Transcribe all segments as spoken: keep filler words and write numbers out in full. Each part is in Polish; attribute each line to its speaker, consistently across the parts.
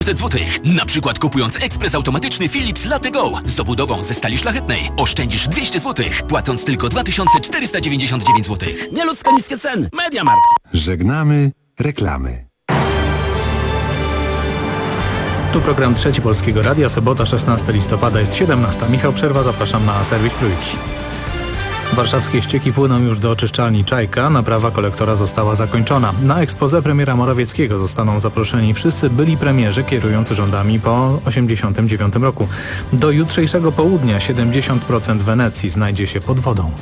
Speaker 1: złotych. Na przykład kupując ekspres automatyczny Philips Latte Go z dobudową ze stali szlachetnej oszczędzisz dwieście złotych, płacąc tylko dwa tysiące czterysta dziewięćdziesiąt dziewięć złotych.
Speaker 2: Nieludzko niskie ceny. MediaMarkt.
Speaker 3: Żegnamy reklamy.
Speaker 4: Tu program Trzeci Polskiego Radia, sobota szesnastego listopada, jest siedemnasta. Michał Przerwa, zapraszam na serwis Trójki. Warszawskie ścieki płyną już do oczyszczalni Czajka. Naprawa kolektora została zakończona. Na expose premiera Morawieckiego zostaną zaproszeni wszyscy byli premierzy kierujący rządami po osiemdziesiątym dziewiątym roku. Do jutrzejszego południa siedemdziesiąt procent Wenecji znajdzie się pod wodą.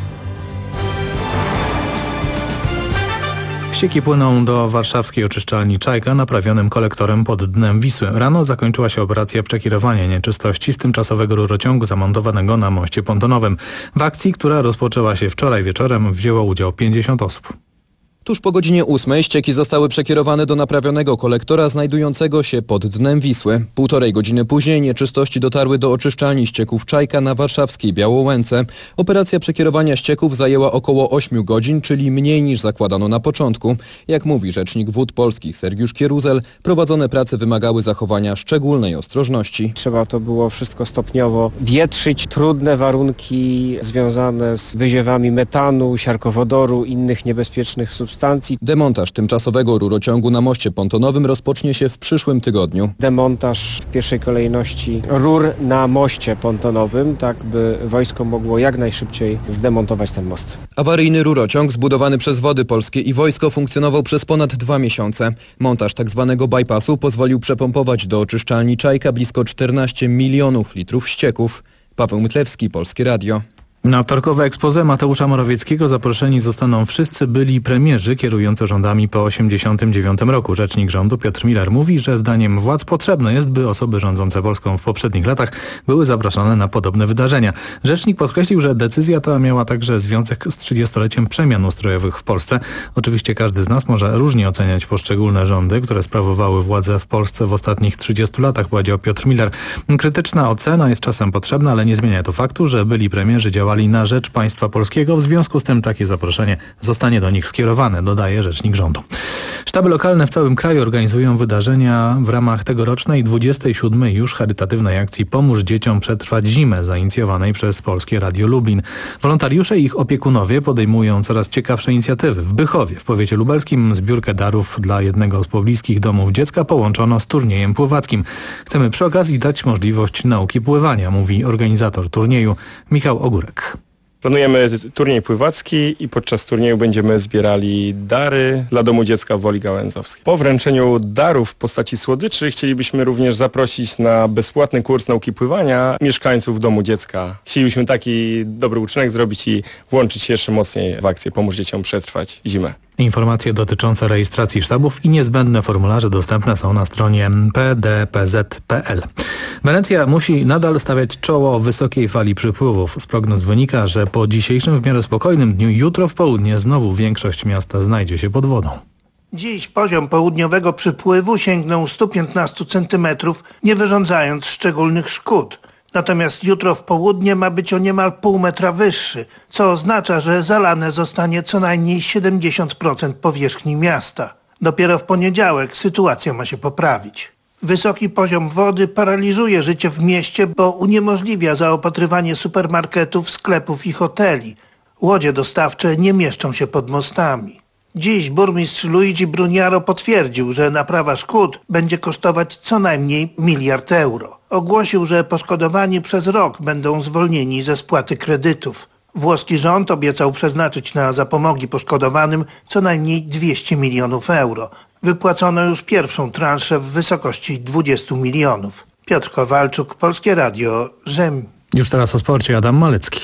Speaker 4: Ścieki płyną do warszawskiej oczyszczalni Czajka naprawionym kolektorem pod dnem Wisły. Rano zakończyła się operacja przekierowania nieczystości z tymczasowego rurociągu zamontowanego na moście pontonowym. W akcji, która rozpoczęła się wczoraj wieczorem, wzięło udział pięćdziesiąt osób.
Speaker 5: Tuż po godzinie ósmej ścieki zostały przekierowane do naprawionego kolektora znajdującego się pod dnem Wisły. Półtorej godziny później nieczystości dotarły do oczyszczalni ścieków Czajka na warszawskiej Białołęce. Operacja przekierowania ścieków zajęła około ośmiu godzin, czyli mniej niż zakładano na początku. Jak mówi rzecznik Wód Polskich Sergiusz Kieruzel, prowadzone prace wymagały zachowania szczególnej ostrożności.
Speaker 6: Trzeba to było wszystko stopniowo wietrzyć. Trudne warunki związane z wyziewami metanu, siarkowodoru, innych niebezpiecznych substancji.
Speaker 5: Demontaż tymczasowego rurociągu na moście pontonowym rozpocznie się w przyszłym tygodniu.
Speaker 6: Demontaż w pierwszej kolejności rur na moście pontonowym, tak by wojsko mogło jak najszybciej zdemontować ten most.
Speaker 5: Awaryjny rurociąg zbudowany przez Wody Polskie i wojsko funkcjonował przez ponad dwa miesiące. Montaż tzw. bypassu pozwolił przepompować do oczyszczalni Czajka blisko czternaście milionów litrów ścieków. Paweł Mytlewski, Polskie Radio.
Speaker 4: Na wtorkowe expose Mateusza Morawieckiego zaproszeni zostaną wszyscy byli premierzy kierujący rządami po osiemdziesiątym dziewiątym roku. Rzecznik rządu Piotr Miller mówi, że zdaniem władz potrzebne jest, by osoby rządzące Polską w poprzednich latach były zapraszane na podobne wydarzenia. Rzecznik podkreślił, że decyzja ta miała także związek z trzydziestoleciem przemian ustrojowych w Polsce. Oczywiście każdy z nas może różnie oceniać poszczególne rządy, które sprawowały władzę w Polsce w ostatnich trzydziestu latach, powiedział Piotr Miller. Krytyczna ocena jest czasem potrzebna, ale nie zmienia to faktu, że byli premierzy działali na rzecz państwa polskiego. W związku z tym takie zaproszenie zostanie do nich skierowane, dodaje rzecznik rządu. Sztaby lokalne w całym kraju organizują wydarzenia w ramach tegorocznej dwudziestej siódmej już charytatywnej akcji Pomóż dzieciom przetrwać zimę, zainicjowanej przez Polskie Radio Lublin. Wolontariusze i ich opiekunowie podejmują coraz ciekawsze inicjatywy. W Bychowie, w powiecie lubelskim, zbiórkę darów dla jednego z pobliskich domów dziecka połączono z turniejem pływackim. Chcemy przy okazji dać możliwość nauki pływania, mówi organizator turnieju Michał Ogórek.
Speaker 7: Planujemy turniej pływacki i podczas turnieju będziemy zbierali dary dla Domu Dziecka w Woli Gałęzowskiej. Po wręczeniu darów w postaci słodyczy chcielibyśmy również zaprosić na bezpłatny kurs nauki pływania mieszkańców Domu Dziecka. Chcielibyśmy taki dobry uczynek zrobić i włączyć się jeszcze mocniej w akcję Pomóż dzieciom przetrwać zimę.
Speaker 4: Informacje dotyczące rejestracji sztabów i niezbędne formularze dostępne są na stronie p d p z kropka p l. Wenecja musi nadal stawiać czoło wysokiej fali przypływów. Z prognoz wynika, że po dzisiejszym w miarę spokojnym dniu jutro w południe znowu większość miasta znajdzie się pod wodą.
Speaker 8: Dziś poziom południowego przypływu sięgnął stu piętnastu centymetrów, nie wyrządzając szczególnych szkód. Natomiast jutro w południe ma być o niemal pół metra wyższy, co oznacza, że zalane zostanie co najmniej siedemdziesiąt procent powierzchni miasta. Dopiero w poniedziałek sytuacja ma się poprawić. Wysoki poziom wody paraliżuje życie w mieście, bo uniemożliwia zaopatrywanie supermarketów, sklepów i hoteli. Łodzie dostawcze nie mieszczą się pod mostami. Dziś burmistrz Luigi Bruniaro potwierdził, że naprawa szkód będzie kosztować co najmniej miliard euro. Ogłosił, że poszkodowani przez rok będą zwolnieni ze spłaty kredytów. Włoski rząd obiecał przeznaczyć na zapomogi poszkodowanym co najmniej dwieście milionów euro. Wypłacono już pierwszą transzę w wysokości dwudziestu milionów. Piotr Kowalczuk, Polskie Radio, Rzym.
Speaker 4: Już teraz o sporcie Adam Malecki.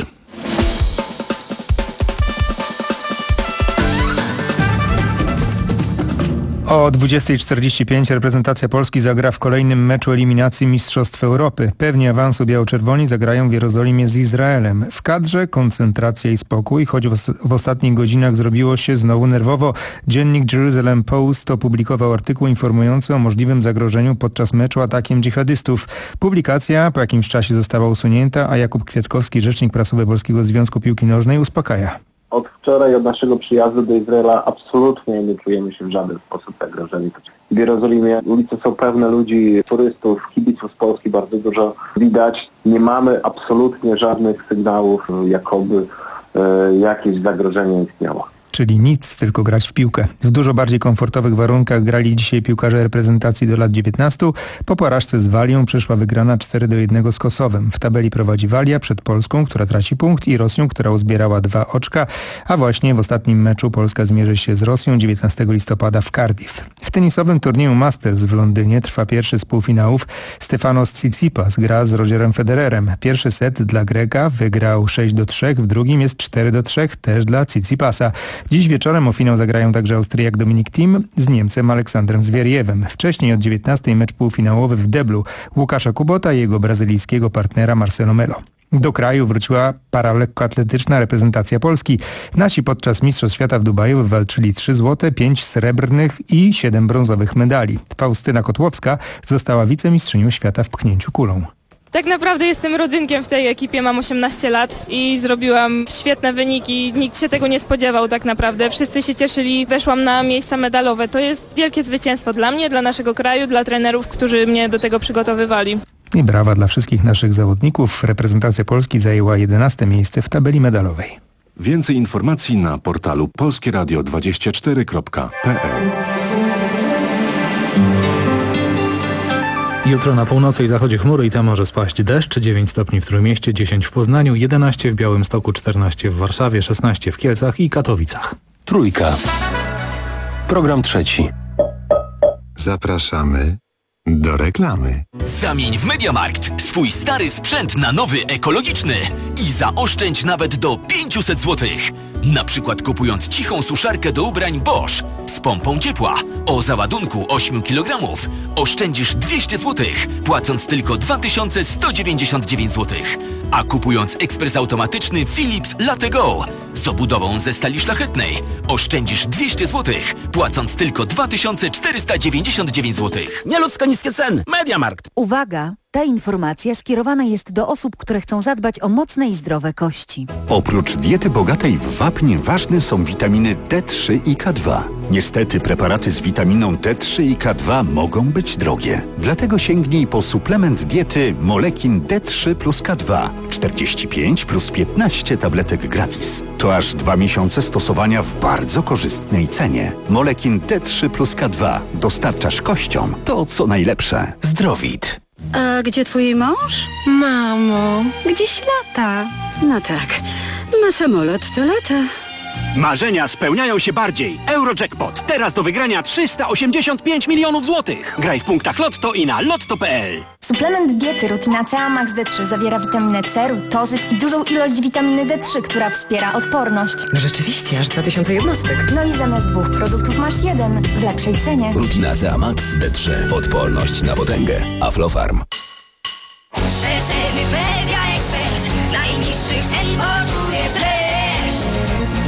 Speaker 9: O dwudziestej czterdzieści pięć reprezentacja Polski zagra w kolejnym meczu eliminacji Mistrzostw Europy. Pewni awansu biało-czerwoni zagrają w Jerozolimie z Izraelem. W kadrze koncentracja i spokój, choć w, os- w ostatnich godzinach zrobiło się znowu nerwowo. Dziennik Jerusalem Post opublikował artykuł informujący o możliwym zagrożeniu podczas meczu atakiem dżihadystów. Publikacja po jakimś czasie została usunięta, a Jakub Kwiatkowski, rzecznik prasowy Polskiego Związku Piłki Nożnej, uspokaja.
Speaker 10: Od wczoraj, od naszego przyjazdu do Izraela absolutnie nie czujemy się w żaden sposób zagrożeni. W Jerozolimie ulice są pełne ludzi, turystów, kibiców z Polski bardzo dużo widać. Nie mamy absolutnie żadnych sygnałów, jakoby e, jakieś zagrożenie istniało.
Speaker 9: Czyli nic, tylko grać w piłkę. W dużo bardziej komfortowych warunkach grali dzisiaj piłkarze reprezentacji do lat dziewiętnastu. Po porażce z Walią przyszła wygrana cztery do jednego z Kosowem. W tabeli prowadzi Walia przed Polską, która traci punkt, i Rosją, która uzbierała dwa oczka. A właśnie w ostatnim meczu Polska zmierzy się z Rosją dziewiętnastego listopada w Cardiff. W tenisowym turnieju Masters w Londynie trwa pierwszy z półfinałów. Stefanos Tsitsipas gra z Rogerem Federerem. Pierwszy set dla Greka wygrał sześć do trzech, w drugim jest cztery do trzech, też dla Tsitsipasa. Dziś wieczorem o finał zagrają także Austriak Dominic Thiem z Niemcem Aleksandrem Zwierjewem. Wcześniej od dziewiętnastej mecz półfinałowy w deblu Łukasza Kubota i jego brazylijskiego partnera Marcelo Melo. Do kraju wróciła paralekkoatletyczna reprezentacja Polski. Nasi podczas Mistrzostw Świata w Dubaju wywalczyli trzy złote, pięć srebrnych i siedem brązowych medali. Faustyna Kotłowska została wicemistrzynią świata w pchnięciu kulą.
Speaker 11: Tak naprawdę jestem rodzynkiem w tej ekipie, mam osiemnaście lat i zrobiłam świetne wyniki. Nikt się tego nie spodziewał tak naprawdę. Wszyscy się cieszyli, weszłam na miejsca medalowe. To jest wielkie zwycięstwo dla mnie, dla naszego kraju, dla trenerów, którzy mnie do tego przygotowywali.
Speaker 9: I brawa dla wszystkich naszych zawodników. Reprezentacja Polski zajęła jedenaste miejsce w tabeli medalowej.
Speaker 3: Więcej informacji na portalu polskie radio dwadzieścia cztery kropka p l.
Speaker 4: Jutro na północy i zachodzie chmury i tam może spaść deszcz. dziewięć stopni w Trójmieście, dziesięć w Poznaniu, jedenaście w Białymstoku, czternaście w Warszawie, szesnaście w Kielcach i Katowicach.
Speaker 1: Trójka. Program trzeci.
Speaker 3: Zapraszamy do reklamy.
Speaker 1: Zamień w MediaMarkt swój stary sprzęt na nowy, ekologiczny i zaoszczędź nawet do pięćset złotych. Na przykład kupując cichą suszarkę do ubrań Bosch z pompą ciepła o załadunku osiem kilogramów oszczędzisz dwieście złotych, płacąc tylko dwa tysiące sto dziewięćdziesiąt dziewięć złotych. A kupując ekspres automatyczny Philips Latego z obudową ze stali szlachetnej oszczędzisz dwieście złotych, płacąc tylko dwa tysiące czterysta dziewięćdziesiąt dziewięć złotych.
Speaker 2: Nieludzko niskie ceny. MediaMarkt.
Speaker 12: Uwaga! Ta informacja skierowana jest do osób, które chcą zadbać o mocne i zdrowe kości.
Speaker 13: Oprócz diety bogatej w wapń ważne są witaminy D trzy i K dwa. Niestety preparaty z witaminą D trzy i K dwa mogą być drogie. Dlatego sięgnij po suplement diety Molekin D trzy plus K dwa. czterdzieści pięć plus piętnaście tabletek gratis. To aż dwa miesiące stosowania w bardzo korzystnej cenie. Molekin D trzy plus K dwa. Dostarczasz kościom to, co najlepsze. Zdrowit.
Speaker 14: A gdzie twój mąż? Mamo, gdzieś lata. No tak, na samolot to lata.
Speaker 2: Marzenia spełniają się bardziej. Eurojackpot. Teraz do wygrania trzysta osiemdziesiąt pięć milionów złotych. Graj w punktach Lotto i na lotto kropka p l.
Speaker 15: Suplement diety Rutina C A Max D trzy zawiera witaminę C, rutozyt i dużą ilość witaminy D trzy, która wspiera odporność.
Speaker 16: No rzeczywiście, aż dwa tysiące jednostek.
Speaker 15: No i zamiast dwóch produktów masz jeden w lepszej cenie.
Speaker 1: Rutina C A Max D trzy. Odporność na potęgę. Aflofarm.
Speaker 17: Przeceny Media Expert. Najniższych cen poczujesz deszcz.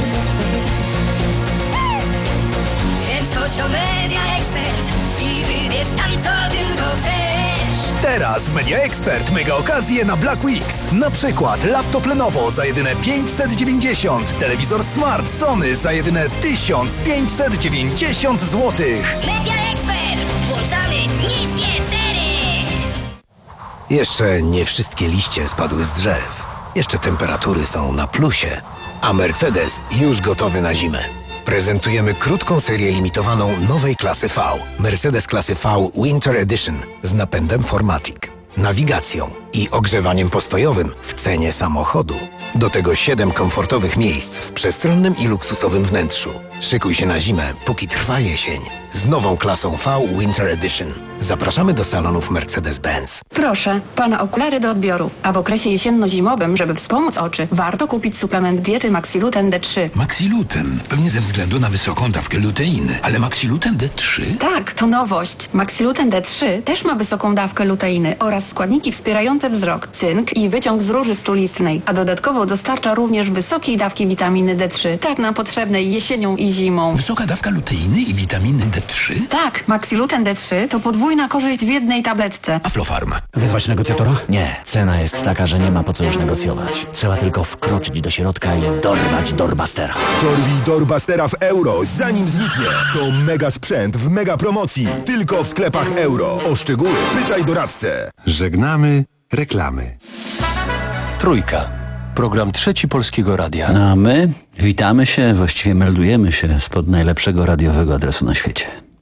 Speaker 17: Chodź o Media Expert i wybierz tam, co tylko chcesz.
Speaker 18: Teraz w Media Expert mega okazje na Black Weeks. Na przykład laptop Lenovo za jedyne pięćset dziewięćdziesiąt, telewizor Smart Sony za jedyne tysiąc pięćset dziewięćdziesiąt złotych.
Speaker 17: Media Expert. Włączamy niskie ceny.
Speaker 19: Jeszcze nie wszystkie liście spadły z drzew. Jeszcze temperatury są na plusie. A Mercedes już gotowy na zimę. Prezentujemy krótką serię limitowaną nowej klasy V. Mercedes klasy V Winter Edition z napędem cztery matic, nawigacją i ogrzewaniem postojowym w cenie samochodu. Do tego siedem komfortowych miejsc w przestronnym i luksusowym wnętrzu. Szykuj się na zimę, póki trwa jesień. Z nową klasą V Winter Edition. Zapraszamy do salonów Mercedes-Benz.
Speaker 14: Proszę, pana okulary do odbioru. A w okresie jesienno-zimowym, żeby wspomóc oczy, warto kupić suplement diety Maxiluten D trzy.
Speaker 20: Maxiluten? Pewnie ze względu na wysoką dawkę luteiny. Ale Maxiluten D trzy?
Speaker 14: Tak, to nowość. Maxiluten D trzy też ma wysoką dawkę luteiny oraz składniki wspierające wzrok, cynk i wyciąg z róży strulistnej, a dodatkowo
Speaker 21: Zdrowo dostarcza również wysokiej dawki witaminy D trzy, tak nam potrzebnej jesienią i zimą.
Speaker 20: Wysoka dawka luteiny i witaminy D trzy?
Speaker 21: Tak, Maxiluten D trzy to podwójna korzyść w jednej tabletce.
Speaker 20: Aflofarm.
Speaker 22: Wyzwać negocjatora? Nie. Cena jest taka, że nie ma po co już negocjować. Trzeba tylko wkroczyć do środka i dorwać Dorbastera.
Speaker 23: Dorwij Dorbastera w euro, zanim zniknie. To mega sprzęt w mega promocji. Tylko w sklepach euro. O szczegóły pytaj doradcę.
Speaker 3: Żegnamy reklamy.
Speaker 24: Trójka. Program Trzeci Polskiego Radia.
Speaker 25: A my witamy się, właściwie meldujemy się spod najlepszego radiowego adresu na świecie.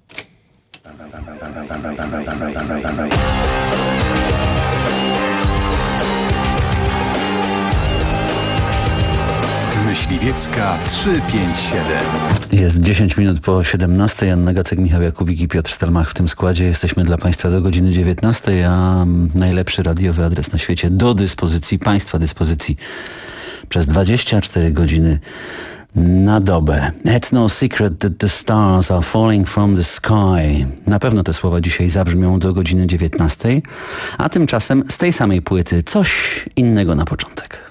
Speaker 3: Myśliwiecka trzysta pięćdziesiąt siedem.
Speaker 25: Jest dziesięć minut po siedemnastej. Anna Gacek, Michał Jakubik i Piotr Stelmach w tym składzie. Jesteśmy dla Państwa do godziny dziewiętnastej, a najlepszy radiowy adres na świecie do dyspozycji, Państwa dyspozycji przez dwadzieścia cztery godziny na dobę. It's no secret that the stars are falling from the sky. Na pewno te słowa dzisiaj zabrzmią do godziny dziewiętnastej, a tymczasem z tej samej płyty coś innego na początek.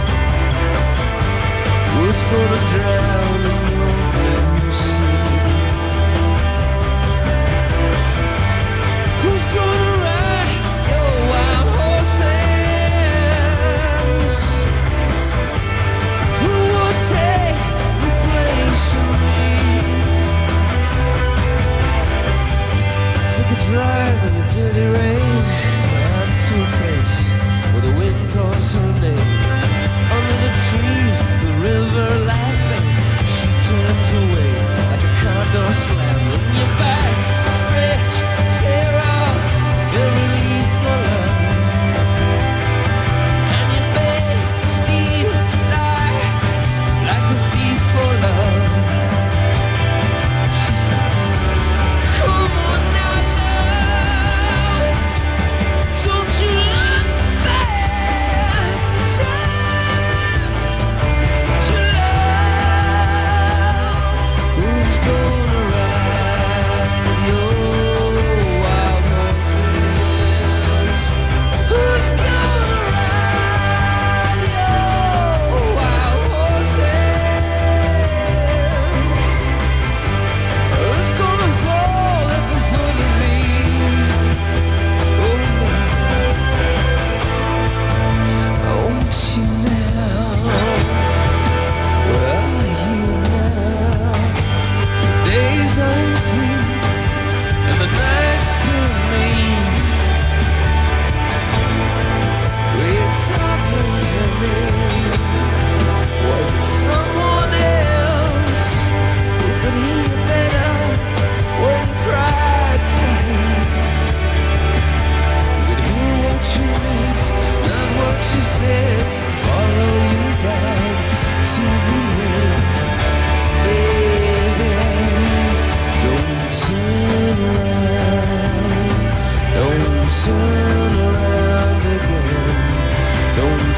Speaker 26: Gonna drown in your blue sea.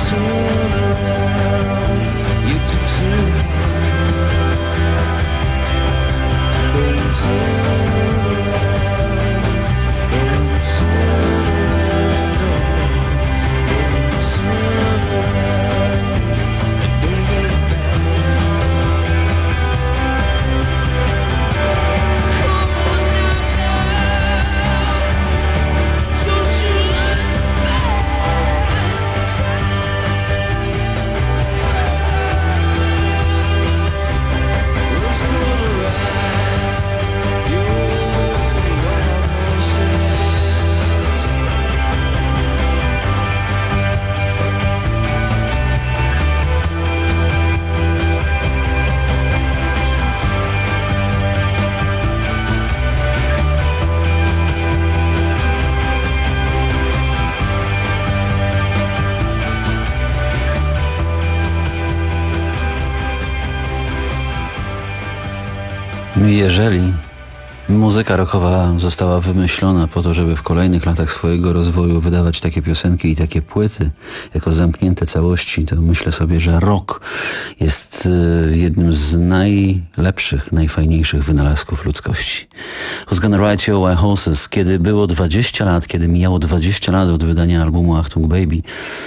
Speaker 25: Jeżeli muzyka rockowa została wymyślona po to, żeby w kolejnych latach swojego rozwoju wydawać takie piosenki i takie płyty jako zamknięte całości, to myślę sobie, że rock jest jednym z najlepszych, najfajniejszych wynalazków ludzkości. Who's Gonna Ride Your White Horses? Kiedy było dwadzieścia lat, kiedy mijało dwadzieścia lat od wydania albumu Achtung Baby,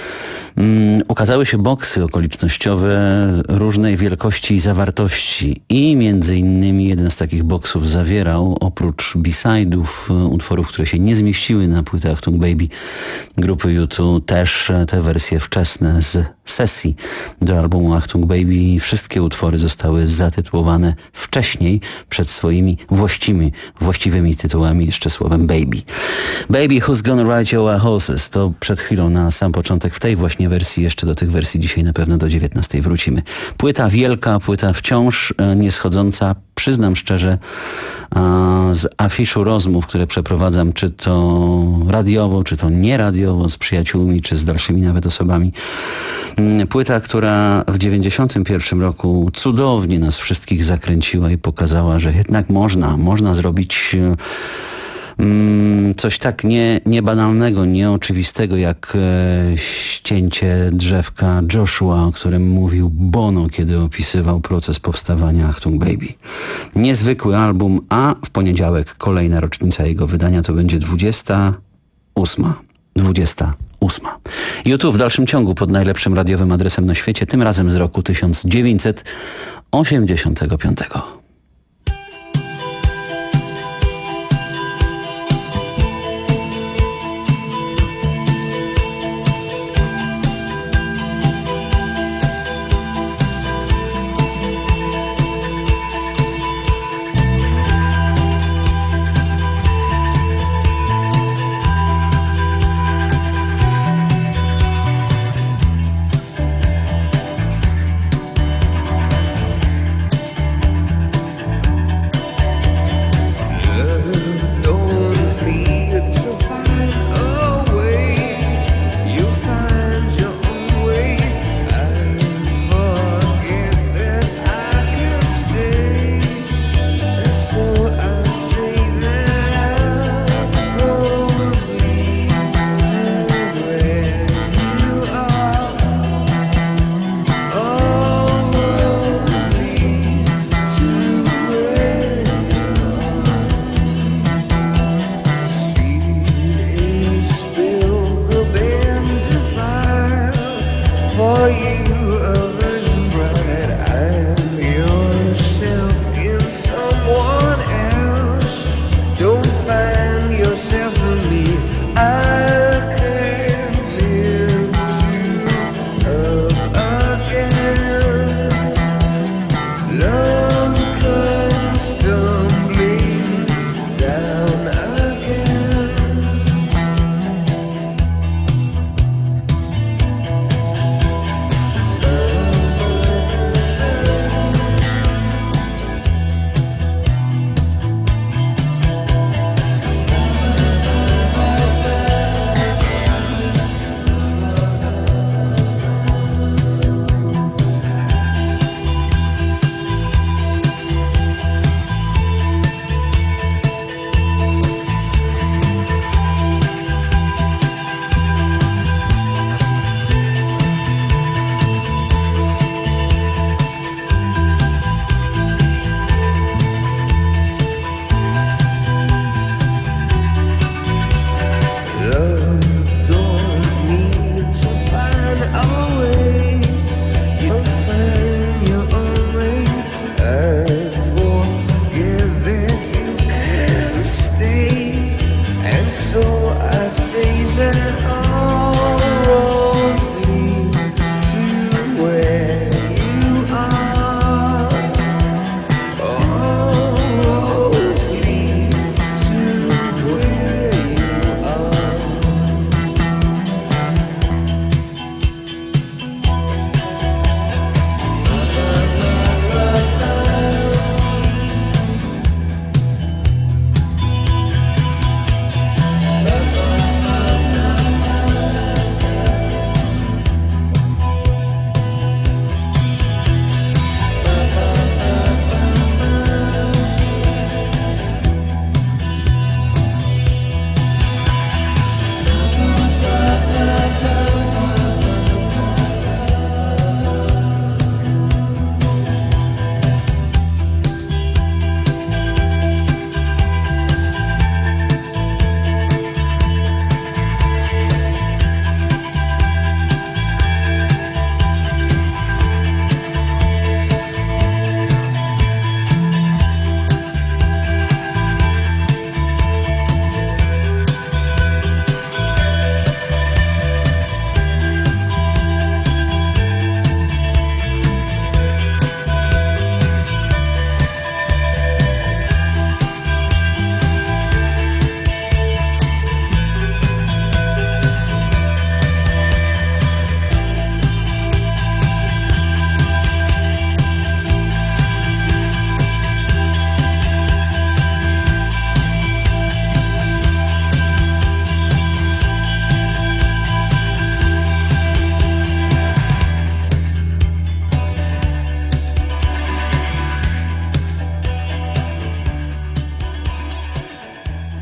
Speaker 25: Um, ukazały się boksy okolicznościowe różnej wielkości i zawartości i między innymi jeden z takich boksów zawierał, oprócz B-side'ów, utworów, które się nie zmieściły na płytę Achtung Baby grupy U dwa, też te wersje wczesne z sesji do albumu Achtung Baby. Wszystkie utwory zostały zatytułowane wcześniej przed swoimi właściwymi, właściwymi tytułami jeszcze słowem Baby. Baby, Who's Gonna Ride Your Horses? To przed chwilą na sam początek w tej właśnie wersji, jeszcze do tych wersji dzisiaj na pewno do dziewiętnastej wrócimy. Płyta wielka, płyta wciąż nie schodząca, przyznam szczerze, z afiszu rozmów, które przeprowadzam, czy to radiowo, czy to nieradiowo, z przyjaciółmi, czy z dalszymi nawet osobami. Płyta, która w dziewięćdziesiątym pierwszym roku cudownie nas wszystkich zakręciła i pokazała, że jednak można, można zrobić coś tak nie, niebanalnego, nieoczywistego jak e, ścięcie drzewka Joshua, o którym mówił Bono, kiedy opisywał proces powstawania Achtung Baby. Niezwykły album, a w poniedziałek kolejna rocznica jego wydania to będzie dwudziesta ósma. dwudziesta ósma. U dwa w dalszym ciągu pod najlepszym radiowym adresem na świecie, tym razem z roku tysiąc dziewięćset osiemdziesiątego piątego.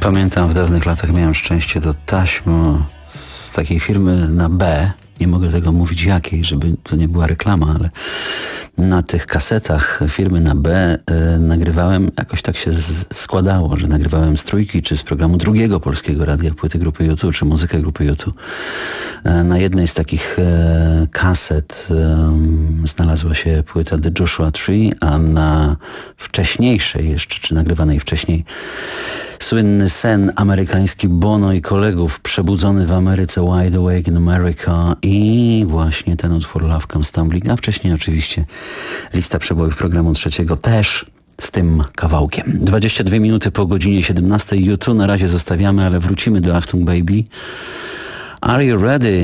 Speaker 25: Pamiętam, w dawnych latach miałem szczęście do taśm z takiej firmy na B. Nie mogę tego mówić jakiej, żeby to nie była reklama, ale na tych kasetach firmy na B y, nagrywałem, jakoś tak się z, składało, że nagrywałem z Trójki, czy z programu drugiego Polskiego Radia, płyty grupy U dwa, czy muzykę grupy U dwa. Y, na jednej z takich y, kaset y, znalazła się płyta The Joshua Tree, a na wcześniejszej jeszcze, czy nagrywanej wcześniej, słynny sen amerykański Bono i kolegów, Przebudzony w Ameryce, Wide Awake in America i właśnie ten utwór Love Comes Tumbling, a wcześniej oczywiście lista przebojów programu trzeciego też z tym kawałkiem. dwadzieścia dwie minuty po godzinie siedemnastej. U dwa na razie zostawiamy, ale wrócimy do Achtung Baby. Are you ready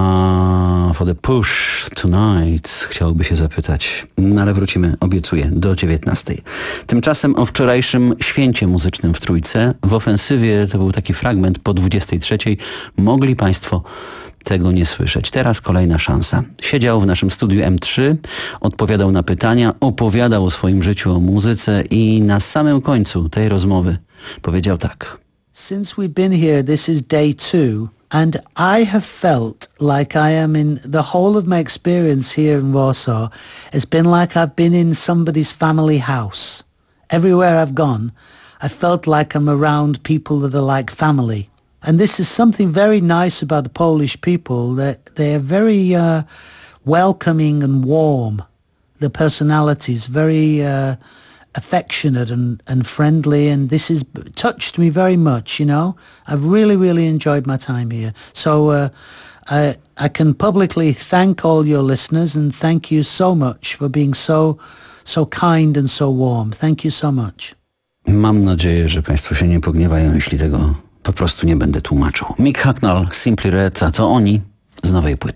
Speaker 25: uh, for the push tonight? Chciałoby się zapytać, no, ale wrócimy, obiecuję, do dziewiętnastej. Tymczasem o wczorajszym święcie muzycznym w Trójce. W ofensywie to był taki fragment po dwudziestej trzeciej. Mogli Państwo tego nie słyszeć. Teraz kolejna szansa. Siedział w naszym studiu M trzy, odpowiadał na pytania, opowiadał o swoim życiu, o muzyce i na samym końcu tej rozmowy powiedział tak.
Speaker 5: Since we've been here, this is day two. And I have felt like I am in the whole of my experience here in Warsaw. It's been like I've been in somebody's family house. Everywhere I've gone, I felt like I'm around people that are like family. And this is something very nice about the Polish people, that they are very uh, welcoming and warm. The personalities, very uh, affectionate and, and friendly, and this has touched me very much, you know. I've really, really enjoyed my time here. So uh, I, I can publicly thank all your listeners and thank you so much for being so, so kind and so warm. Thank you so much.
Speaker 25: Mam nadzieję, że Państwo się nie pogniewają, jeśli tego po prostu nie będę tłumaczył. Mick Hucknall, Simply Red, a to oni z nowej płyty.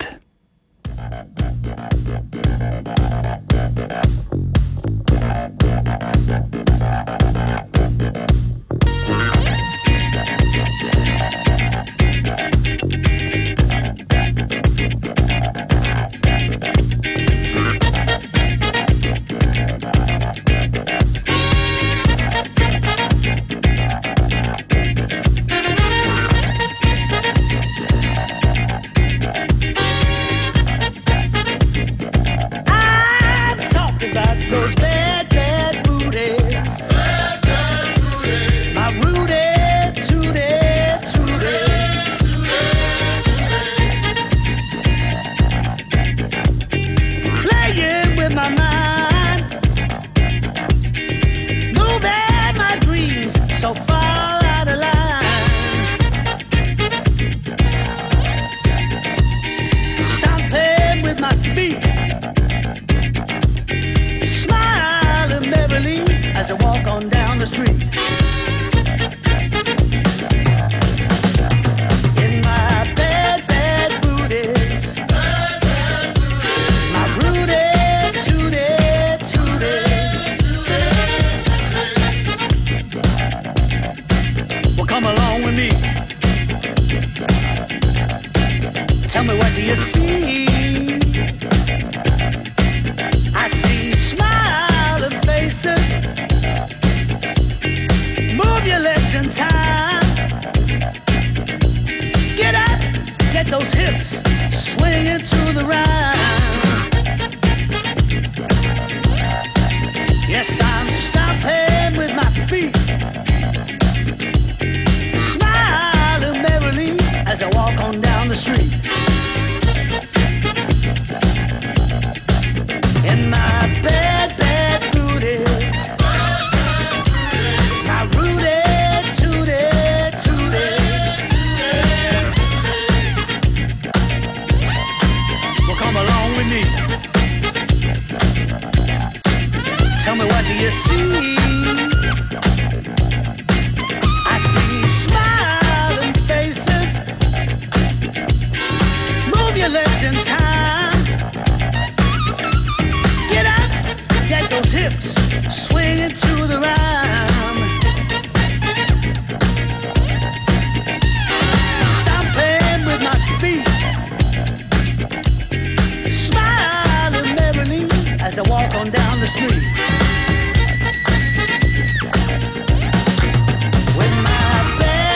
Speaker 5: With my bad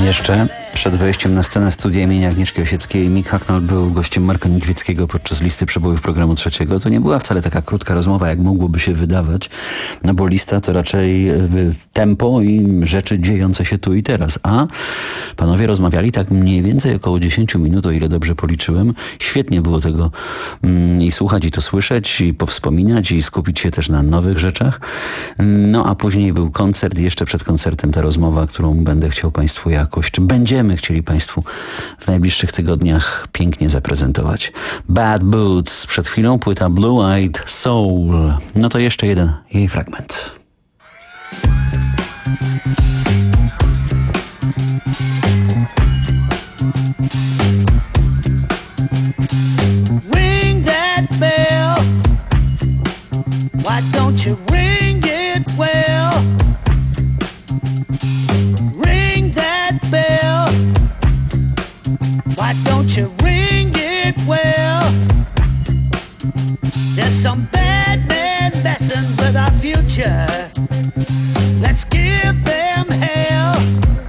Speaker 25: Jeszcze przed wejściem na scenę studia imienia Agnieszki Osieckiej Mick Hucknall był gościem Marka Niedźwieckiego podczas listy przebojów programu trzeciego. To nie była wcale taka krótka rozmowa, jak mogłoby się wydawać, no bo lista to raczej tempo i rzeczy dziejące się tu i teraz. A panowie rozmawiali tak mniej więcej około dziesięć minut, o ile dobrze policzyłem. Świetnie było tego mm, i słuchać, i to słyszeć, i powspominać, i skupić się też na nowych rzeczach. No a później był koncert, jeszcze przed koncertem ta rozmowa, którą będę chciał Państwu jakoś, czy będziemy chcieli Państwu w najbliższych tygodniach pięknie zaprezentować. Bad Boots, przed chwilą płyta Blue Eyed Soul. No to jeszcze jeden jej fragment.
Speaker 6: Ring that bell. Why don't you ring it well? Ring that bell. Why don't you ring it well? There's some bad men messing with our future. Let's give them hell.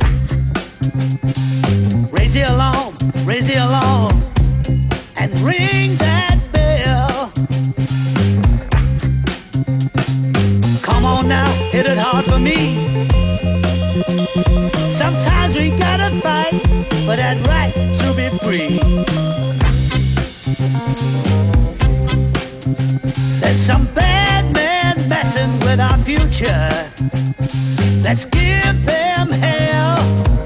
Speaker 6: Raise the alarm, raise the alarm, and ring that bell. Come on now, hit it hard for me. Sometimes we gotta fight for that right to be free. There's some bad men messing with our future. Let's give them hell.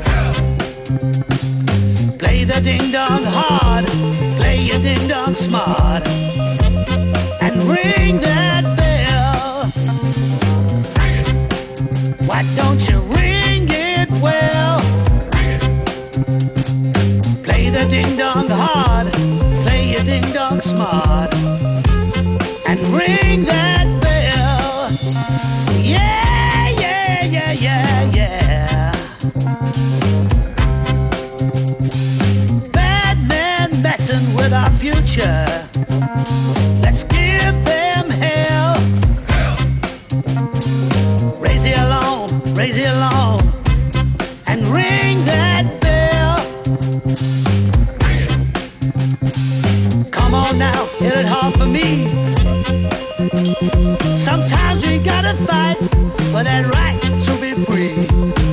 Speaker 6: Play the ding-dong hard, play your ding-dong smart, and ring that bell. Why don't you ring it well? Play the ding-dong hard, play your ding-dong smart, and ring that bell. Yeah, yeah, yeah, yeah, yeah. Bad men messing with our future. Let's give them hell. Raise the alarm, raise the alarm, and ring that bell. Come on now, hit it hard for me. Sometimes we gotta fight for that right to be free.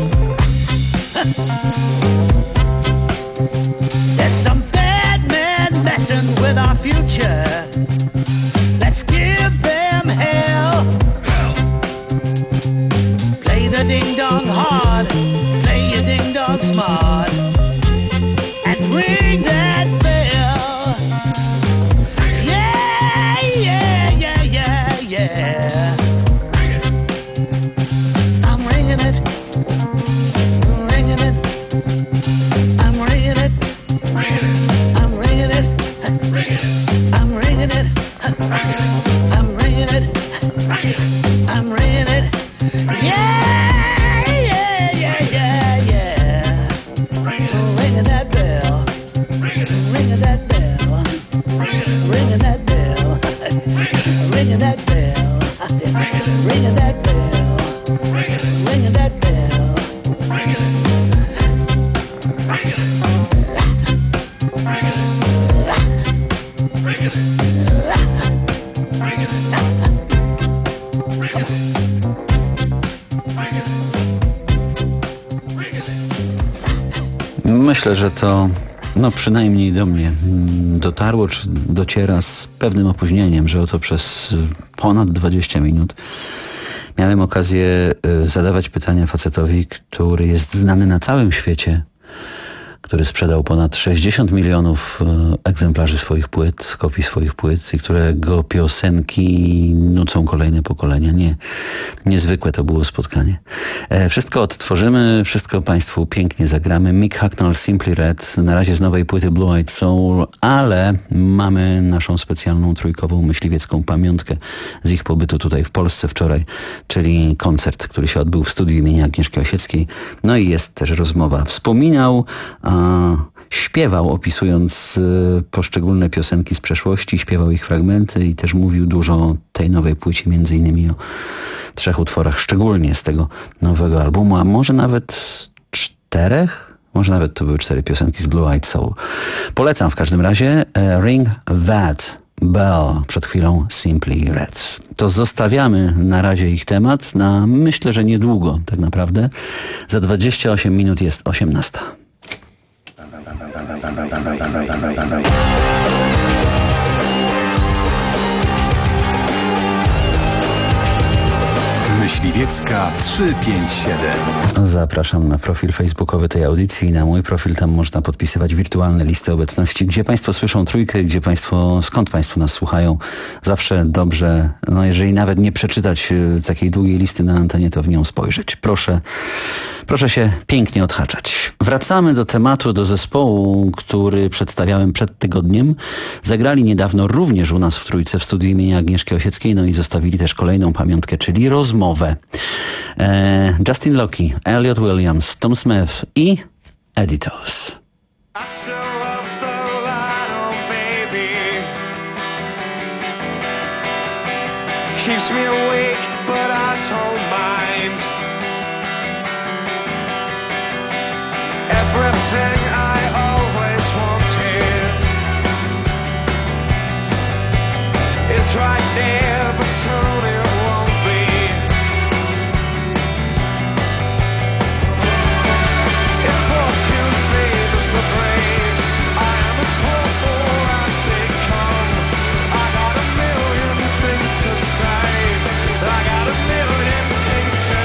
Speaker 6: There's some bad men messing with our future. Let's give them hell. Play the ding-dong hard, play your ding-dong smart, and ring that bell. Yeah, yeah, yeah, yeah, yeah. I'm ringing it, ringing it, I'm ringing it, I'm ringing it, I'm ringing it, I'm ringing it, I'm ringing it. Yeah, yeah, yeah, yeah, yeah. Ringing that bell, ringing that bell, ringing that bell, ringing that bell, ringing that bell, ringing that bell.
Speaker 25: Myślę, że to no przynajmniej do mnie dotarło, czy dociera z pewnym opóźnieniem, że oto przez ponad dwadzieścia minut miałem okazję zadawać pytania facetowi, który jest znany na całym świecie, który sprzedał ponad sześćdziesiąt milionów egzemplarzy swoich płyt, kopii swoich płyt i którego piosenki nucą kolejne pokolenia. Nie, niezwykłe to było spotkanie. E, wszystko odtworzymy, wszystko Państwu pięknie zagramy. Mick Hucknall, Simply Red, na razie z nowej płyty Blue Eyed Soul, ale mamy naszą specjalną trójkową myśliwiecką pamiątkę z ich pobytu tutaj w Polsce wczoraj, czyli koncert, który się odbył w studiu imienia Agnieszki Osieckiej. No i jest też rozmowa. Wspominał, a śpiewał, opisując y, poszczególne piosenki z przeszłości, śpiewał ich fragmenty i też mówił dużo o tej nowej płycie, między innymi o trzech utworach, szczególnie z tego nowego albumu, a może nawet czterech Może nawet to były cztery piosenki z Blue Eyed Soul. Polecam w każdym razie e, Ring That Bell, przed chwilą Simply Red. To zostawiamy na razie ich temat na, myślę, że niedługo tak naprawdę. Za dwadzieścia osiem minut jest osiemnasta.
Speaker 3: Myśliwiecka trzysta pięćdziesiąt siedem.
Speaker 25: Zapraszam na profil facebookowy tej audycji i na mój profil. Tam można podpisywać wirtualne listy obecności. Gdzie Państwo słyszą trójkę, gdzie Państwo, skąd Państwo nas słuchają. Zawsze dobrze, no jeżeli nawet nie przeczytać takiej długiej listy na antenie, to w nią spojrzeć. Proszę, proszę się pięknie odhaczać. Wracamy do tematu, do zespołu, który przedstawiałem przed tygodniem. Zagrali niedawno również u nas w trójce w studiu imienia Agnieszki Osieckiej, no i zostawili też kolejną pamiątkę, czyli rozmowę. E, Justin Locke, Elliot Williams, Tom Smith i Editors.
Speaker 7: Keeps me awake, but I don't mind. Everything I always wanted is right there, but soon it won't be. If fortune favors the brave, I am as poor as they come. I got a million things to say, I got a million things to.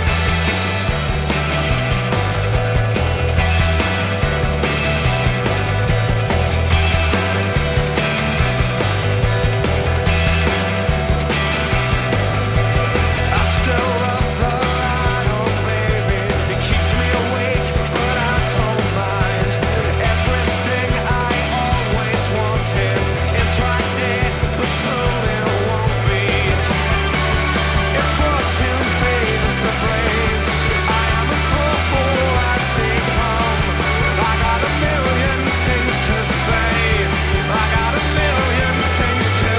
Speaker 7: I still love the light, oh baby, it keeps me awake, but I don't mind. Everything I always wanted is right there, but soon it won't be. If fortune favors the brave, I am as poor as they come. I got a million things to say, I got a million things to.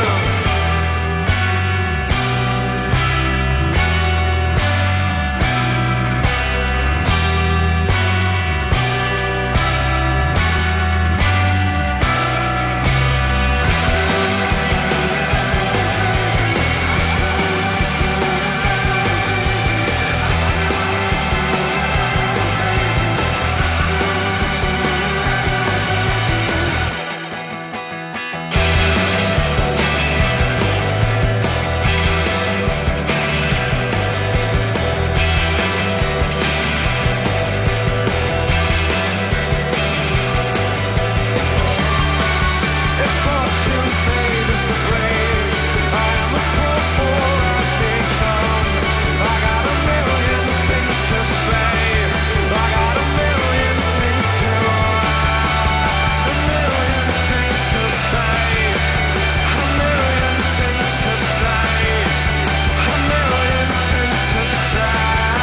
Speaker 7: If fortune favors the brave, I am as poor as they come. I got a million things to say, I got a million things to. A million things to say, a million things to say, a million things to say.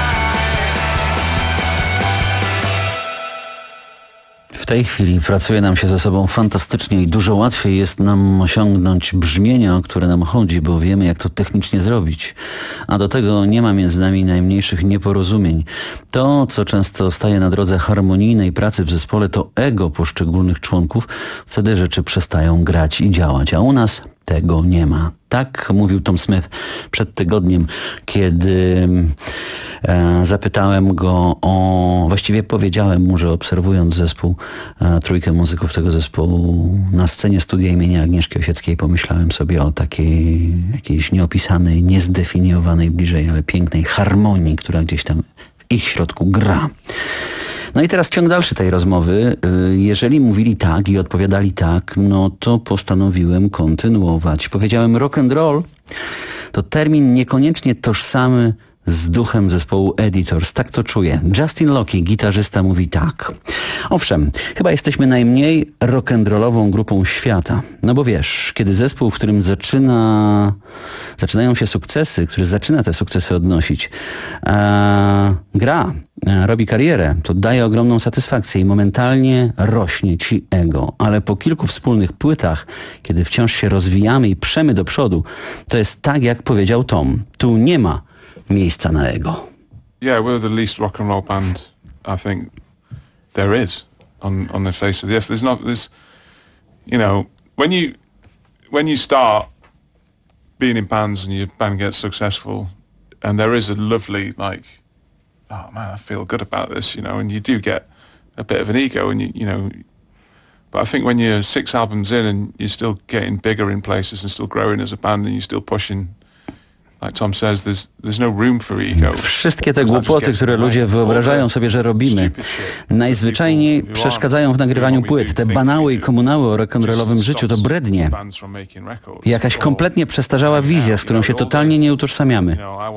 Speaker 25: W tej chwili pracuje nam się ze sobą fantastycznie i dużo łatwiej jest nam osiągnąć brzmienia, o które nam chodzi, bo wiemy, jak to technicznie zrobić. A do tego nie ma między nami najmniejszych nieporozumień. To, co często staje na drodze harmonijnej pracy w zespole, to ego poszczególnych członków. Wtedy rzeczy przestają grać i działać, a u nas tego nie ma. Tak mówił Tom Smith przed tygodniem, kiedy e, zapytałem go o... Właściwie powiedziałem mu, że obserwując zespół, e, trójkę muzyków tego zespołu na scenie studia imienia Agnieszki Osieckiej, pomyślałem sobie o takiej jakiejś nieopisanej, niezdefiniowanej bliżej, ale pięknej harmonii, która gdzieś tam w ich środku gra. No i teraz ciąg dalszy tej rozmowy. Jeżeli mówili tak i odpowiadali tak, no to postanowiłem kontynuować. Powiedziałem rock and roll to termin niekoniecznie tożsamy z duchem zespołu Editors. Tak to czuję. Justin Locke, gitarzysta, mówi tak. Owszem, chyba jesteśmy najmniej rock'n'rollową grupą świata. No bo wiesz, kiedy zespół, w którym zaczyna, zaczynają się sukcesy, który zaczyna te sukcesy odnosić, a gra, a robi karierę, to daje ogromną satysfakcję i momentalnie rośnie ci ego. Ale po kilku wspólnych płytach, kiedy wciąż się rozwijamy i przemy do przodu, to jest tak, jak powiedział Tom. Tu nie ma miejsca na ego.
Speaker 8: Yeah, we're the least rock and roll band, I think,
Speaker 4: there is on on the face of the earth. There's not. There's, you know, when you when you start being in bands and your band gets successful, and there is a lovely like, oh man, I feel good about this, you know, and you do get a bit of an ego, and you you know. But I think when you're six albums in and you're still getting bigger in places and still growing as a band and you're still pushing, like Tom says, there's there's no room for ego.
Speaker 25: Wszystkie te głupoty, które ludzie wyobrażają sobie, że robimy, najzwyczajniej przeszkadzają w nagrywaniu płyt. Te banały i komunały o rock'n'rollowym życiu to brednie. Jakaś kompletnie przestarzała wizja, z którą się totalnie nie utożsamiamy.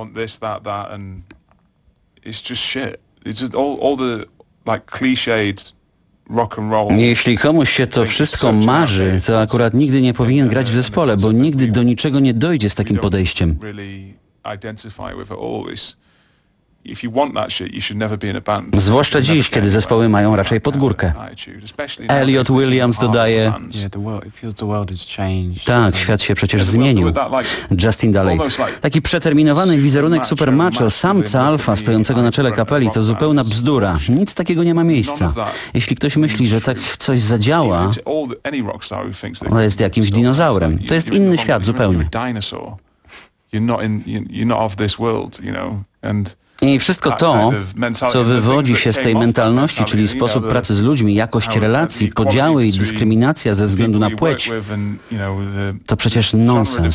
Speaker 25: Jeśli komuś się to wszystko marzy, to akurat nigdy nie powinien grać w zespole, bo nigdy do niczego nie dojdzie z takim podejściem. Zwłaszcza dziś, kiedy zespoły mają raczej pod górkę. Elliot Williams dodaje: tak, świat się przecież zmienił. Justin dalej: taki przeterminowany wizerunek supermacho, samca alfa stojącego na czele kapeli to zupełna bzdura. Nic takiego nie ma miejsca. Jeśli ktoś myśli, że tak coś zadziała, on jest jakimś dinozaurem. To jest inny świat zupełnie. I wszystko to, co wywodzi się z tej mentalności, czyli sposób pracy z ludźmi, jakość relacji, podziały i dyskryminacja ze względu na płeć, to przecież nonsens.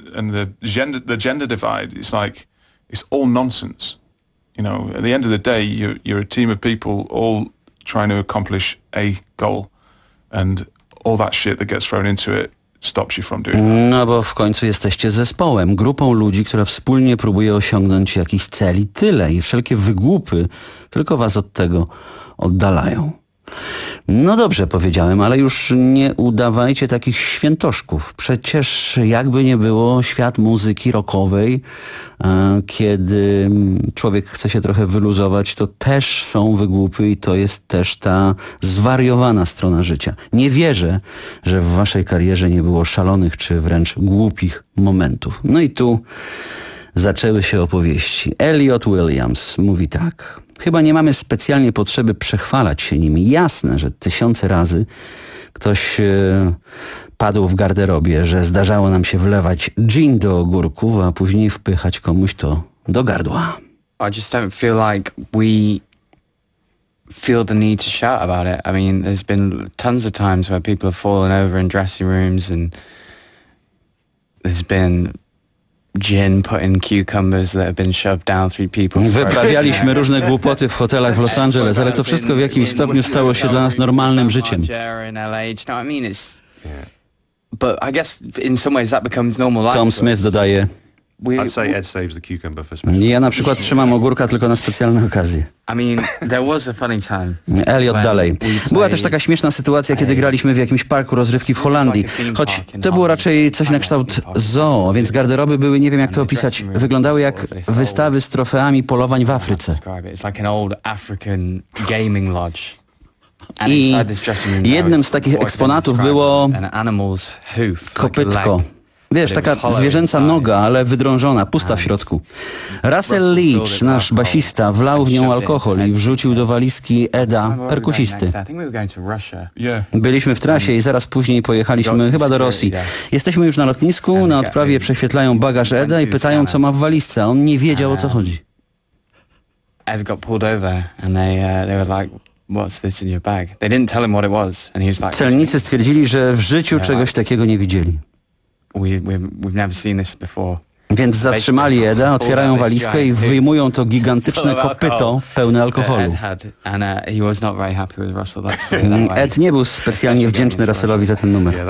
Speaker 25: No bo w końcu jesteście zespołem, grupą ludzi, która wspólnie próbuje osiągnąć jakiś cel i tyle. I wszelkie wygłupy tylko was od tego oddalają. No dobrze, powiedziałem, ale już nie udawajcie takich świętoszków. Przecież jakby nie było, świat muzyki rockowej, kiedy człowiek chce się trochę wyluzować, to też są wygłupy i to jest też ta zwariowana strona życia. Nie wierzę, że w waszej karierze nie było szalonych czy wręcz głupich momentów. No i tu zaczęły się opowieści. Elliot Williams mówi tak: chyba nie mamy specjalnie potrzeby przechwalać się nimi. Jasne, że tysiące razy ktoś e, padł w garderobie, że zdarzało nam się wlewać gin do ogórków, a później wpychać komuś to do gardła.
Speaker 8: I just don't feel like we feel the need to shout about it. I mean, there's been tons of times where people have fallen over in dressing rooms and there's been gin put in cucumbers that have been shoved down through people's throats.
Speaker 25: Wyprawialiśmy różne głupoty w hotelach w Los Angeles, ale to wszystko w jakimś stopniu stało się dla nas normalnym życiem. Tom Smith dodaje: ja na przykład trzymam ogórka tylko na specjalne okazje. Elliot dalej: była też taka śmieszna sytuacja, kiedy graliśmy w jakimś parku rozrywki w Holandii. Choć to było raczej coś na kształt zoo, więc garderoby były, nie wiem jak to opisać, wyglądały jak wystawy z trofeami polowań w Afryce. I jednym z takich eksponatów było kopytko. Wiesz, taka zwierzęca noga, ale wydrążona, pusta w środku. Russell Leach, nasz basista, wlał w nią alkohol i wrzucił do walizki Eda, perkusisty. Byliśmy w trasie i zaraz później pojechaliśmy chyba do Rosji. Jesteśmy już na lotnisku, na odprawie prześwietlają bagaż Eda i pytają, co ma w walizce, a on nie wiedział, o co chodzi.
Speaker 8: Ed got pulled over and they, uh, they were like, what's this in your bag? They didn't tell him what it was. And he was like,
Speaker 25: celnicy stwierdzili, że w życiu czegoś takiego nie widzieli.
Speaker 8: We, we, we've never seen this before.
Speaker 25: Więc zatrzymali Eda, otwierają walizkę i wyjmują to gigantyczne kopyto pełne alkoholu. Ed nie był specjalnie wdzięczny Russellowi za ten numer.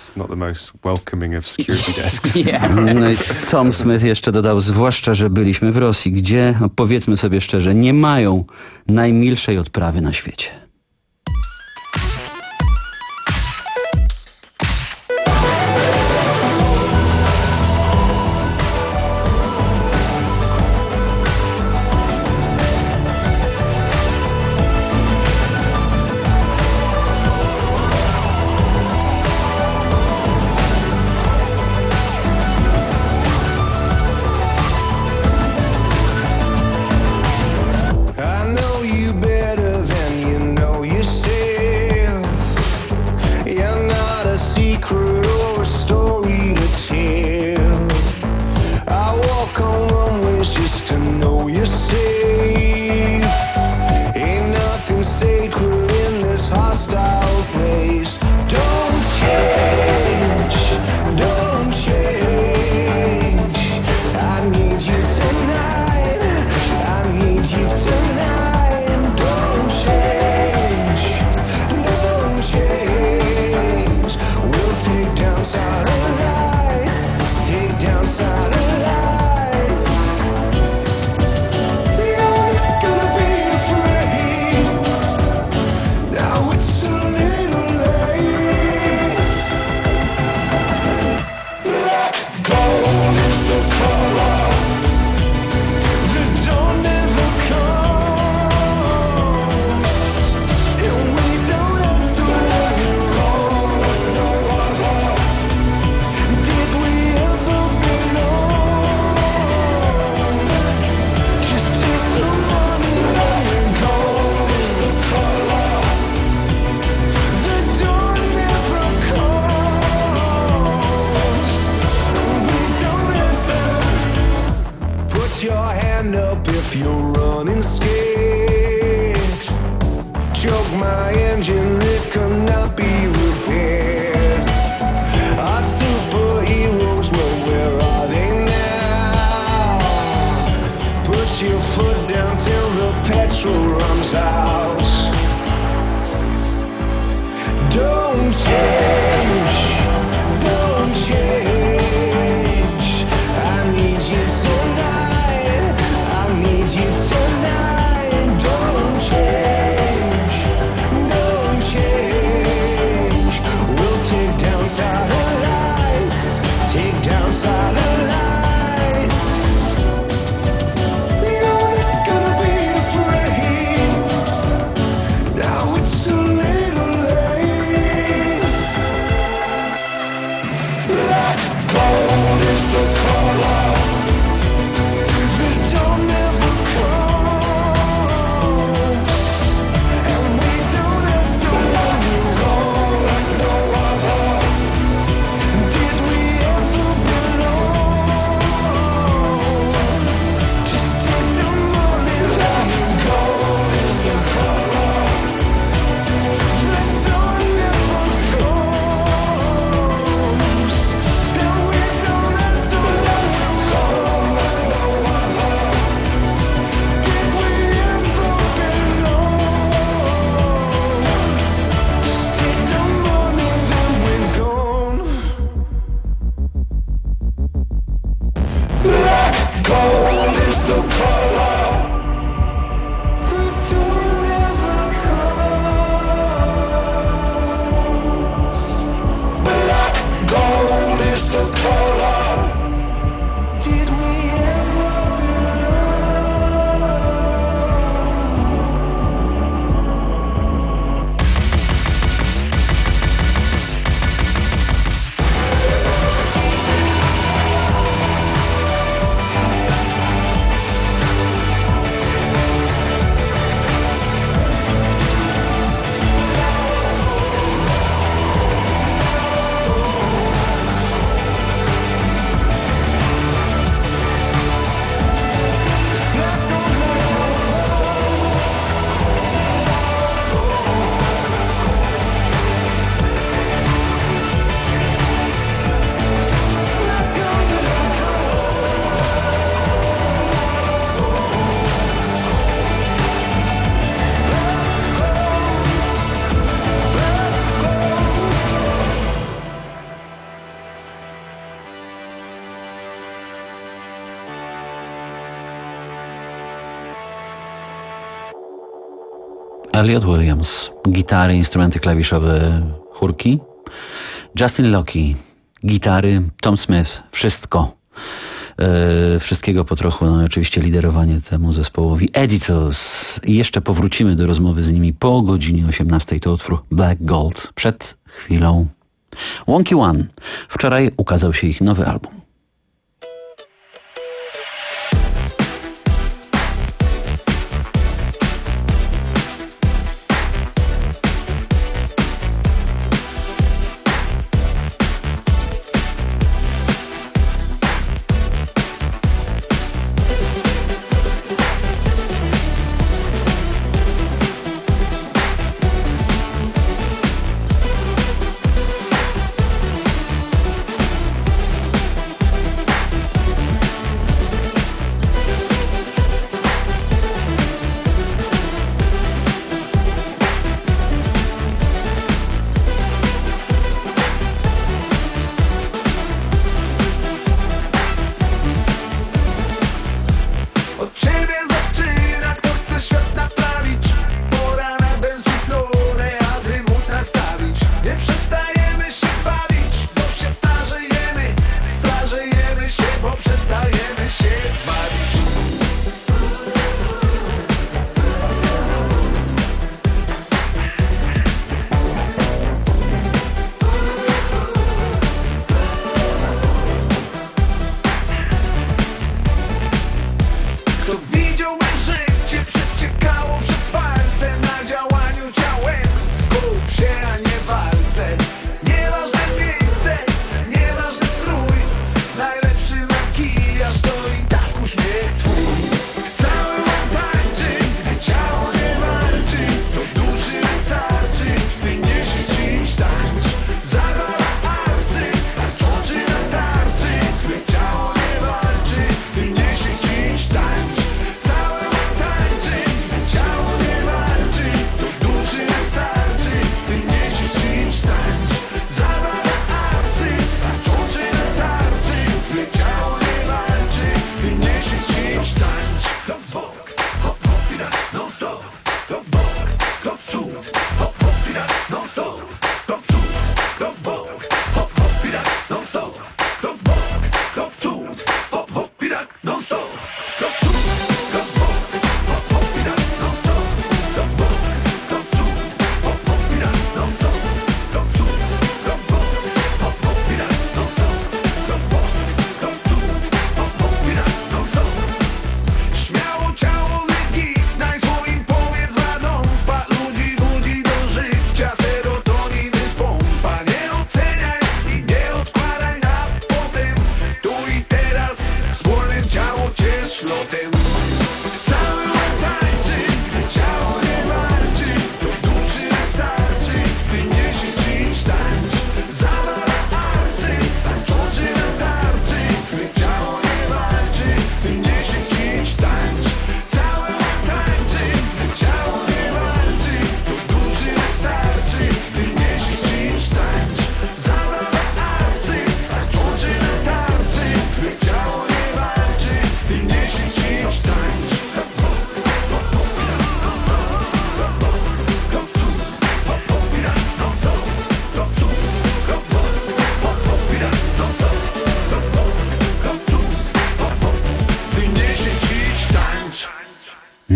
Speaker 25: No i Tom Smith jeszcze dodał: zwłaszcza, że byliśmy w Rosji, gdzie, no powiedzmy sobie szczerze, nie mają najmilszej odprawy na świecie.
Speaker 7: I know you better than you know
Speaker 25: Elliot Williams, gitary, instrumenty klawiszowe, chórki. Justin Locke, gitary, Tom Smith, wszystko. Yy, wszystkiego po trochu, no i oczywiście liderowanie temu zespołowi. Edithos i jeszcze powrócimy do rozmowy z nimi po godzinie osiemnastej. To utwór Black Gold. Przed chwilą Wonky One. Wczoraj ukazał się ich nowy album.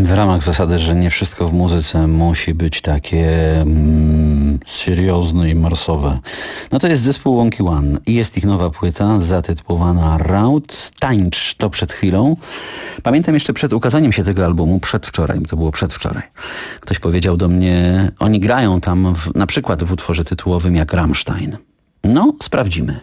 Speaker 25: w ramach zasady, że nie wszystko w muzyce musi być takie mm, seriozne i marsowe. No to jest zespół Wonky One i jest ich nowa płyta zatytułowana Raut. Tańcz to przed chwilą. Pamiętam jeszcze przed ukazaniem się tego albumu, przedwczoraj, to było przedwczoraj. Ktoś powiedział do mnie, oni grają tam w, na przykład w utworze tytułowym jak Rammstein. No, sprawdzimy.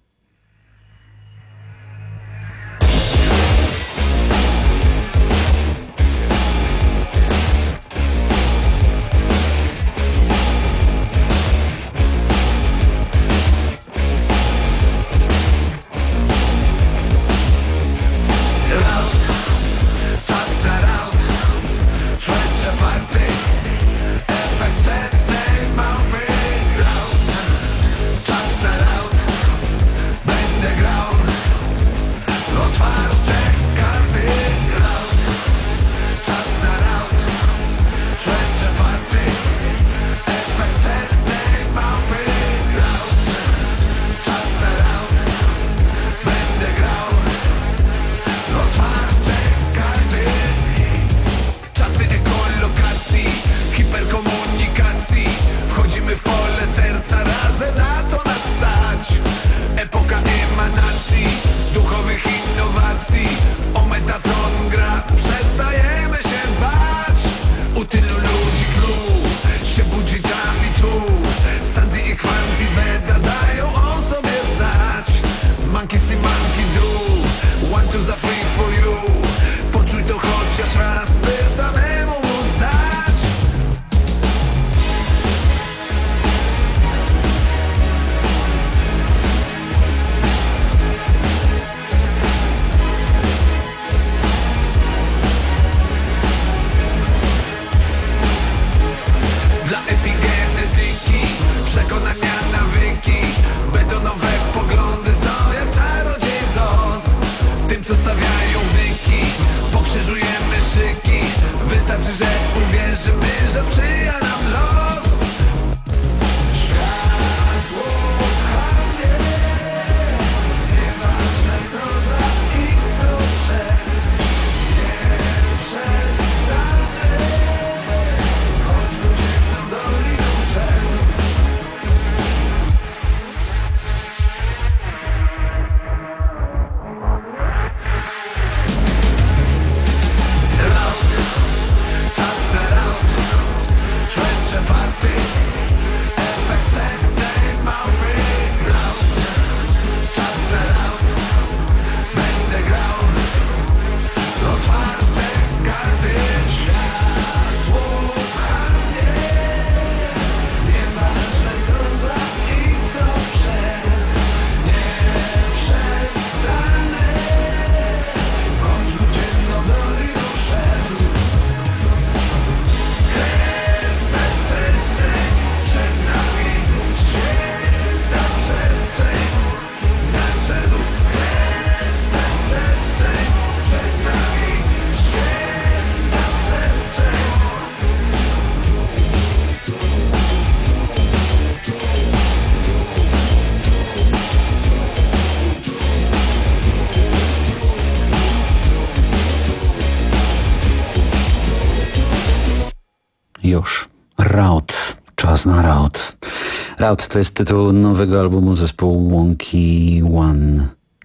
Speaker 25: Już. Raut. Czas na Raut. Raut to jest tytuł nowego albumu zespołu Wonky One.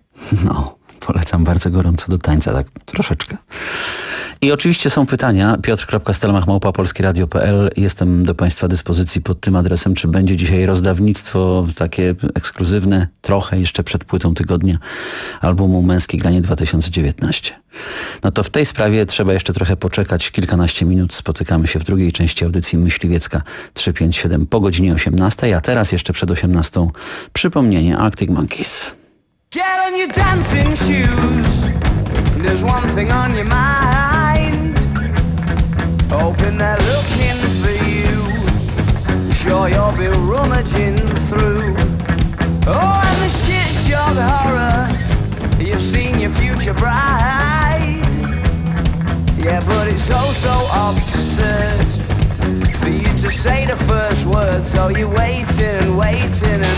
Speaker 25: No, polecam bardzo gorąco do tańca, tak troszeczkę. I oczywiście są pytania. piotr kropka stelmach małpa polskieradio kropka p l. Jestem do Państwa dyspozycji pod tym adresem. Czy będzie dzisiaj rozdawnictwo takie ekskluzywne, trochę jeszcze przed płytą tygodnia albumu Męskie Granie dwa tysiące dziewiętnaście. No to w tej sprawie trzeba jeszcze trochę poczekać. Kilkanaście minut. Spotykamy się w drugiej części audycji Myśliwiecka trzysta pięćdziesiąt siedem po godzinie osiemnastej, a teraz jeszcze przed osiemnastą przypomnienie Arctic Monkeys.
Speaker 6: Get on your dancing shoes. There's one thing on your mind. Hoping they're looking for you. Sure you'll be rummaging through. Oh, and the shit shock horror. You've seen your future bride. Yeah, but it's so, so absurd for you to say the first word. So you're waiting and waiting and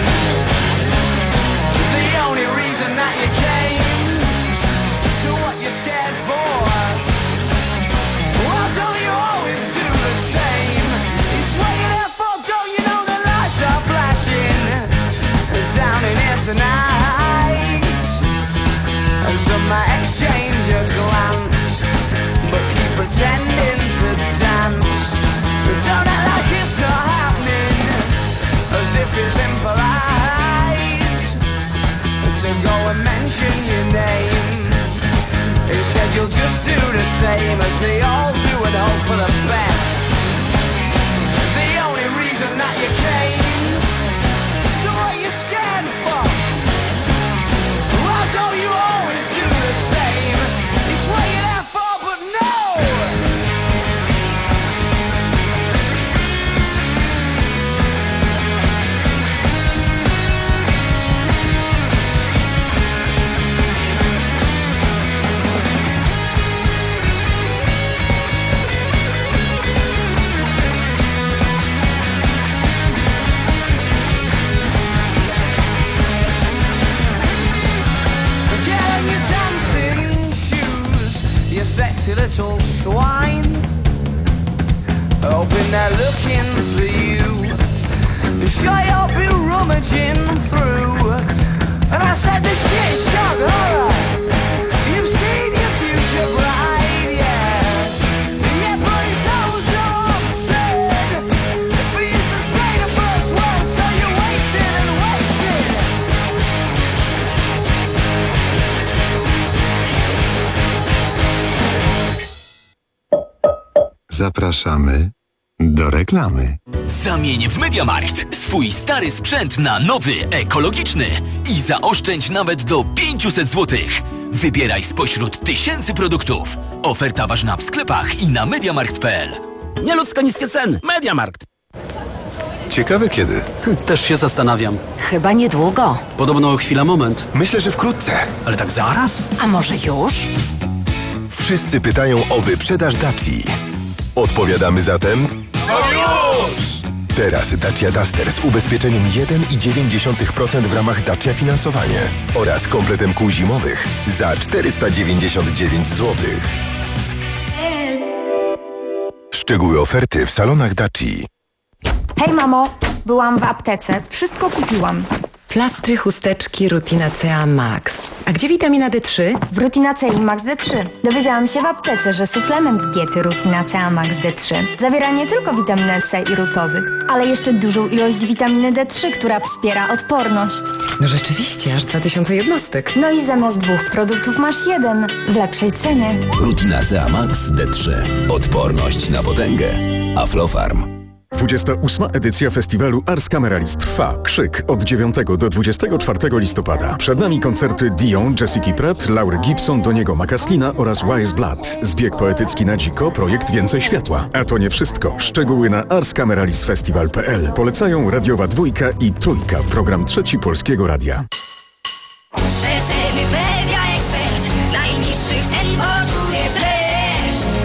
Speaker 6: the only reason that you came, so what you're scared for? Well, tonight. And some might exchange a glance, but keep pretending to dance. Don't act like it's not happening, as if it's impolite to go and mention your name. Instead you'll just do the same as they all do and hope for the best. The only reason that you came, so what you scared for? Why don't you always do the same? It's what you're there for, but no! Sexy little swine, hoping they're looking for you. Sure you'll be rummaging through. And I said the shit shock horror. You've seen your future bride, yeah. Yeah, but it's all so absurd for you to say the first word, so you're waiting and waiting.
Speaker 23: Zapraszamy do reklamy.
Speaker 1: Zamień w MediaMarkt swój stary sprzęt na nowy, ekologiczny i zaoszczędź nawet do pięćset złotych. Wybieraj spośród tysięcy produktów. Oferta ważna w sklepach i na mediamarkt kropka p l.
Speaker 2: Nieludzko niskie ceny. MediaMarkt.
Speaker 23: Ciekawe kiedy?
Speaker 2: Też się zastanawiam.
Speaker 9: Chyba niedługo.
Speaker 2: Podobno chwila moment.
Speaker 23: Myślę, że wkrótce.
Speaker 2: Ale tak zaraz?
Speaker 9: A może już?
Speaker 23: Wszyscy pytają o wyprzedaż Daci. Odpowiadamy zatem...
Speaker 7: No już!
Speaker 23: Teraz Dacia Duster z ubezpieczeniem jeden i dziewięć dziesiątych procent w ramach Dacia Finansowanie oraz kompletem kół zimowych za czterysta dziewięćdziesiąt dziewięć złotych. Szczegóły oferty w salonach Daci.
Speaker 15: Hej mamo, byłam w aptece. Wszystko kupiłam.
Speaker 16: Plastry, chusteczki, Rutina C A Max. A gdzie witamina D trzy?
Speaker 15: W Rutina C i Max D trzy. Dowiedziałam się w aptece, że suplement diety Rutina C A Max D trzy zawiera nie tylko witaminę C i rutozyk, ale jeszcze dużą ilość witaminy D trzy, która wspiera odporność.
Speaker 16: No rzeczywiście, aż dwa tysiące jednostek.
Speaker 15: No i zamiast dwóch produktów masz jeden w lepszej cenie.
Speaker 10: Rutina C A Max D trzy. Odporność na potęgę. Aflofarm.
Speaker 23: dwudziesta ósma edycja festiwalu Ars Cameralis trwa. Krzyk od dziewiątego do dwudziestego czwartego listopada. Przed nami koncerty Dion, Jessica Pratt, Laury Gibson, Doniego Macaslina oraz Wise Blood. Zbieg poetycki na dziko, projekt Więcej Światła. A to nie wszystko. Szczegóły na ars cameralis festival kropka p l. Polecają Radiowa Dwójka i Trójka. Program Trzeci Polskiego Radia.
Speaker 17: Przeceny Media Expert. Najniższych cen poczujesz deszcz.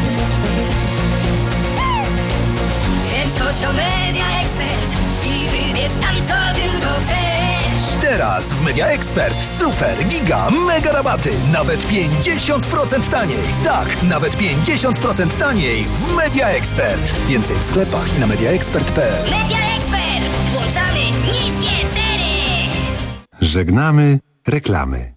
Speaker 17: Chodź o Media Expert i wybierz tam, co tylko chcesz.
Speaker 18: Teraz w Media Expert super, giga, mega rabaty. Nawet pięćdziesiąt procent taniej. Tak, nawet pięćdziesiąt procent taniej w Media Expert. Więcej w sklepach i na mediaexpert kropka p l.
Speaker 17: Media Expert. Włączamy niskie ceny.
Speaker 23: Żegnamy reklamy.